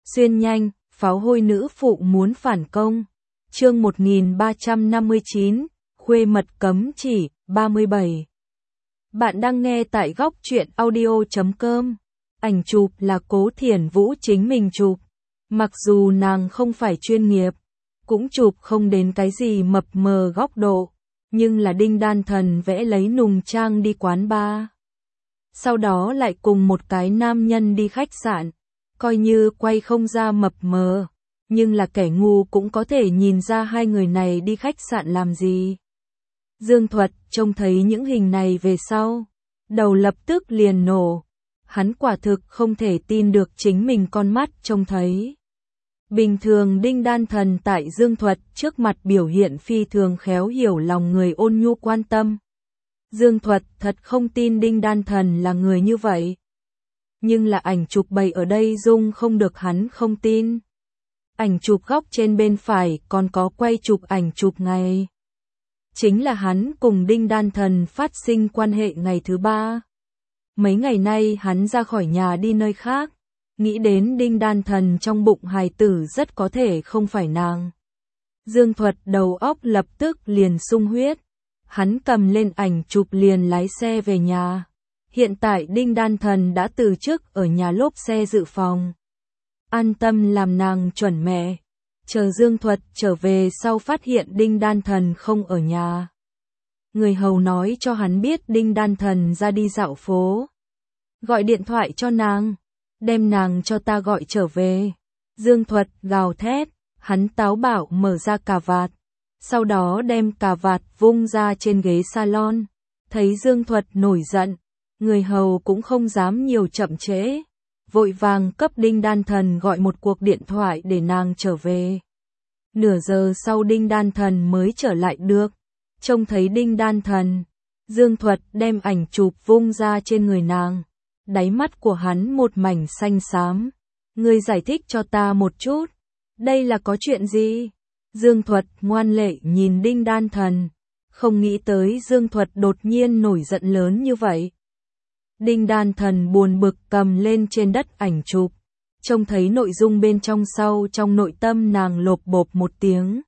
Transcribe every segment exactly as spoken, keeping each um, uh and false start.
Xuyên nhanh, pháo hôi nữ phụ muốn phản công. Chương một nghìn ba trăm năm mươi chín, khuê mật cấm chỉ, ba mươi bảy. Bạn đang nghe tại góc truyện audio chấm com. Ảnh chụp là Cố Thiển Vũ chính mình chụp. Mặc dù nàng không phải chuyên nghiệp, cũng chụp không đến cái gì mập mờ góc độ, nhưng là Đinh Đan Thần vẽ lấy nùng trang đi quán bar. Sau đó lại cùng một cái nam nhân đi khách sạn, coi như quay không ra mập mờ, nhưng là kẻ ngu cũng có thể nhìn ra hai người này đi khách sạn làm gì. Dương Thuật trông thấy những hình này về sau, đầu lập tức liền nổ. Hắn quả thực không thể tin được chính mình con mắt trông thấy. Bình thường Đinh Đan Thần tại Dương Thuật trước mặt biểu hiện phi thường khéo hiểu lòng người, ôn nhu quan tâm. Dương Thuật thật không tin Đinh Đan Thần là người như vậy. Nhưng là ảnh chụp bày ở đây dung không được hắn không tin. Ảnh chụp góc trên bên phải còn có quay chụp ảnh chụp ngày. Chính là hắn cùng Đinh Đan Thần phát sinh quan hệ ngày thứ ba. Mấy ngày nay hắn ra khỏi nhà đi nơi khác, nghĩ đến Đinh Đan Thần trong bụng hài tử rất có thể không phải nàng. Dương Thuật đầu óc lập tức liền sung huyết, hắn cầm lên ảnh chụp liền lái xe về nhà. Hiện tại Đinh Đan Thần đã từ chức ở nhà lốp xe dự phòng, an tâm làm nàng chuẩn mẹ. Chờ Dương Thuật trở về sau phát hiện Đinh Đan Thần không ở nhà. Người hầu nói cho hắn biết Đinh Đan Thần ra đi dạo phố. Gọi điện thoại cho nàng, đem nàng cho ta gọi trở về. Dương Thuật gào thét, hắn táo bạo mở ra cà vạt, sau đó đem cà vạt vung ra trên ghế salon. Thấy Dương Thuật nổi giận, người hầu cũng không dám nhiều chậm trễ, vội vàng cấp Đinh Đan Thần gọi một cuộc điện thoại để nàng trở về. Nửa giờ sau Đinh Đan Thần mới trở lại được. Trông thấy Đinh Đan Thần, Dương Thuật đem ảnh chụp vung ra trên người nàng. Đáy mắt của hắn một mảnh xanh xám. Ngươi giải thích cho ta một chút, đây là có chuyện gì? Dương Thuật ngoan lệ nhìn Đinh Đan Thần, không nghĩ tới Dương Thuật đột nhiên nổi giận lớn như vậy. Đinh Đan Thần buồn bực cầm lên trên đất ảnh chụp, trông thấy nội dung bên trong sau trong nội tâm nàng lộp bộp một tiếng.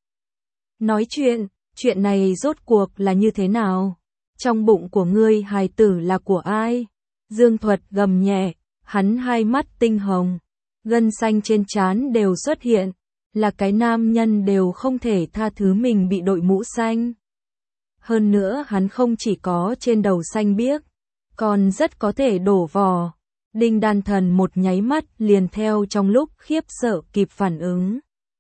Nói chuyện, chuyện này rốt cuộc là như thế nào? Trong bụng của ngươi hài tử là của ai? Dương Thuật gầm nhẹ, hắn hai mắt tinh hồng, gân xanh trên trán đều xuất hiện, là cái nam nhân đều không thể tha thứ mình bị đội mũ xanh. Hơn nữa hắn không chỉ có trên đầu xanh biếc, còn rất có thể đổ vò. Đinh Đan Thần một nháy mắt liền theo trong lúc khiếp sợ kịp phản ứng.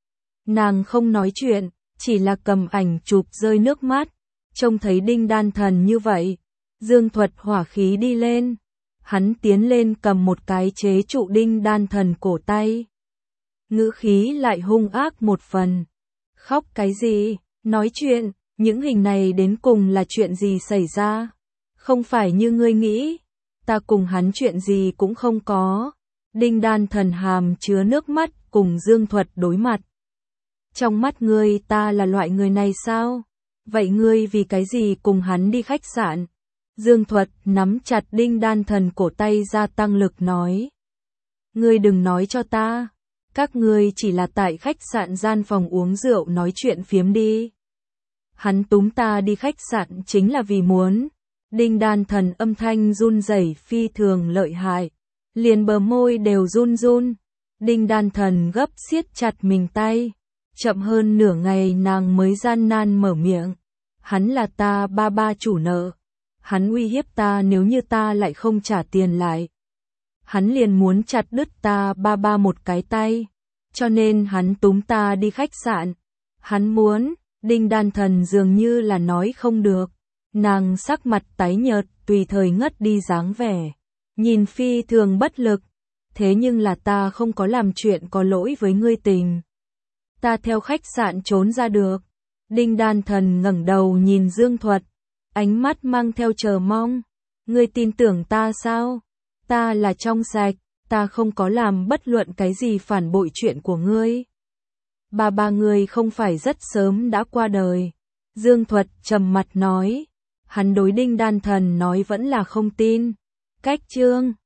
Nàng không nói chuyện, chỉ là cầm ảnh chụp rơi nước mắt. Trông thấy Đinh Đan Thần như vậy, Dương Thuật hỏa khí đi lên. Hắn tiến lên cầm một cái chế trụ Đinh Đan Thần cổ tay. Ngữ khí lại hung ác một phần. Khóc cái gì? Nói chuyện, những hình này đến cùng là chuyện gì xảy ra? Không phải như ngươi nghĩ, ta cùng hắn chuyện gì cũng không có. Đinh Đan Thần hàm chứa nước mắt cùng Dương Thuật đối mặt. Trong mắt ngươi ta là loại người này sao? Vậy ngươi vì cái gì cùng hắn đi khách sạn? Dương Thuật nắm chặt Đinh Đan Thần cổ tay gia tăng lực nói. Ngươi đừng nói cho ta, các ngươi chỉ là tại khách sạn gian phòng uống rượu nói chuyện phiếm đi. Hắn túm ta đi khách sạn chính là vì muốn. Đinh Đan Thần âm thanh run rẩy phi thường lợi hại, liền bờ môi đều run run. Đinh Đan Thần gấp siết chặt mình tay, chậm hơn nửa ngày nàng mới gian nan mở miệng. Hắn là ta ba ba chủ nợ, hắn uy hiếp ta nếu như ta lại không trả tiền lại. Hắn liền muốn chặt đứt ta ba ba một cái tay, cho nên hắn túm ta đi khách sạn. Hắn muốn, Đinh Đan Thần dường như là nói không được. Nàng sắc mặt tái nhợt, tùy thời ngất đi dáng vẻ, nhìn phi thường bất lực. Thế nhưng là ta không có làm chuyện có lỗi với ngươi tình. Ta theo khách sạn trốn ra được. Đinh Đan Thần ngẩng đầu nhìn Dương Thuật, ánh mắt mang theo chờ mong. Ngươi tin tưởng ta sao? Ta là trong sạch, ta không có làm bất luận cái gì phản bội chuyện của ngươi. Ba ba ngươi không phải rất sớm đã qua đời. Dương Thuật trầm mặt nói. Hắn đối Đinh Đan Thần nói vẫn là không tin. Cách chương